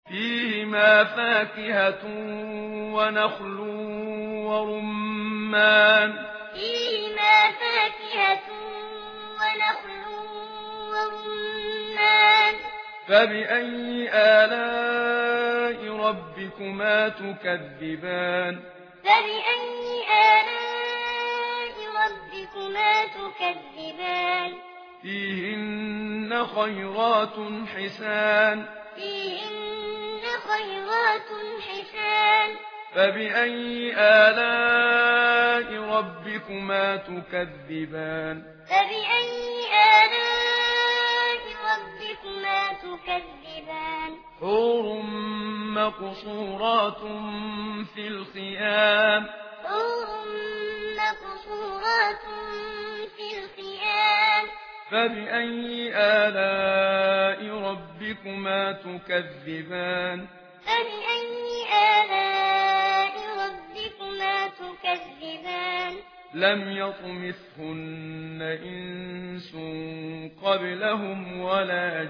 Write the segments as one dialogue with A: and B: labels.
A: فيهما فاكهة ونخل ورمان
B: فيهما فاكهة ونخل ورمان
A: فبأي آلاء ربكما تكذبان
B: فبأي آلاء ربكما تكذبان
A: فيهن خيرات حسان
B: فيهن خيرات حسان
A: فبأي آلاء ربكما تكذبان
B: فبأي آلاء ربكما تكذبان
A: حور مقصورات في الخيام
B: حور مقصورات في الخيام
A: فبأي آلاء ربكما تكذبان
B: فبأي آلاء ربكما تكذبان
A: لم يطمثهن إنس قبلهم ولا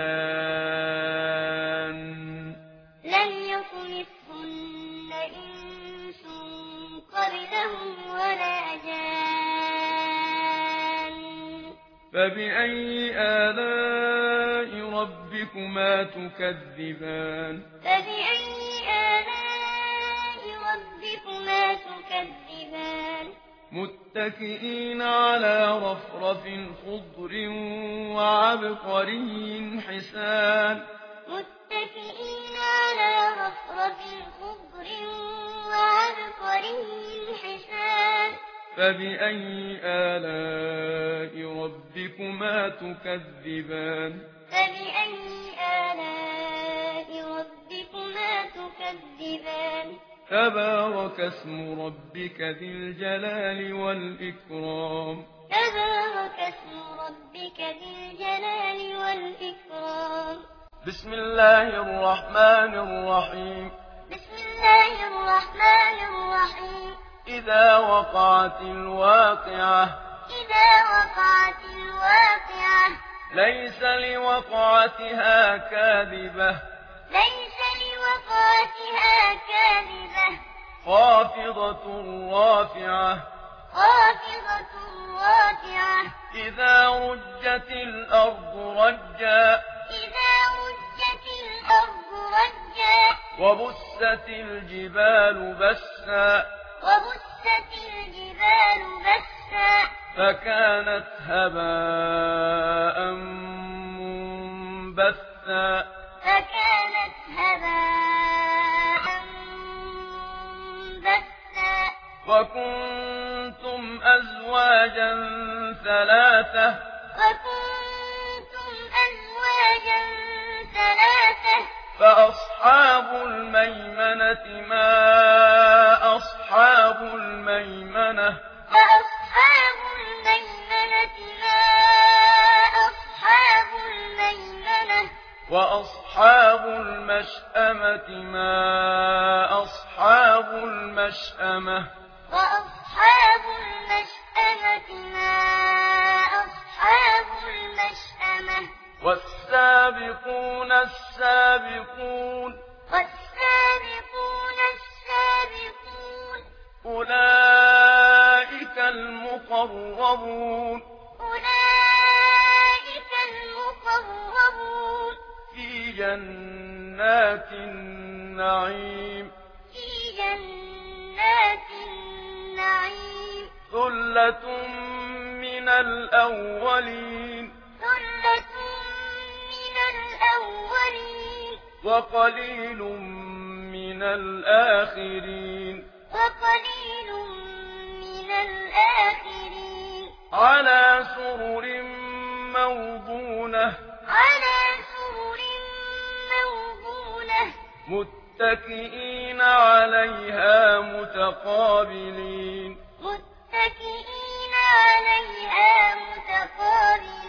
A: جان
B: لم يطمثهن إنس قبلهم ولا جان
A: فبأي آلاء ربكما تكذبان
B: فبأي آلاء ربكما تكذبان
A: متكئين على رفرف خضر وعبقري حسان
B: متكئين على رفرف خضر وعبقري حسان
A: فبأي آلاء ربكما تكذبان
B: فبأي آلاء ربكما تكذبان
A: تبارك اسم ربك ذي الجلال والإكرام
B: تبارك اسم ربك ذي الجلال والإكرام
A: بسم الله الرحمن الرحيم
B: بسم الله الرحمن الرحيم
A: إذا وقعت الواقعة
B: إذا وقعت الواقعة
A: ليس لوقعتها كاذبة
B: ليس لوقعتها كاذبة
A: خافضة رافعة
B: خافضة رافعة
A: إذا رجت الأرض رجا
B: إذا رجت الأرض رجا
A: وبست الجبال بسا
B: وبست الجبال بسا
A: فكانت هباء منبثا
B: فكانت هباء منبثا
A: وكنتم أزواجا ثلاثة
B: وكنتم أزواجا ثلاثة
A: فأصحاب الميمنة ما أصحاب الميمنة
B: فأصحاب الميمنة ما أصحاب الميمنة
A: وأصحاب المشأمة ما أصحاب المشأمة
B: وأصحاب المشأمة ما أصحاب المشأمة
A: والسابقون السابقون
B: والسابقون السابقون
A: أولئك المقربون
B: أولئك المقربون
A: في جنات النعيم
B: في جنات النعيم
A: ثلة من الأولين
B: ثلة من الأولين
A: وقليل من الآخرين
B: وقليل من الآخرين
A: على سرر موضونة
B: على سرر موضونة
A: متكئين عليها متقابلين
B: متكئين عليها متقابلين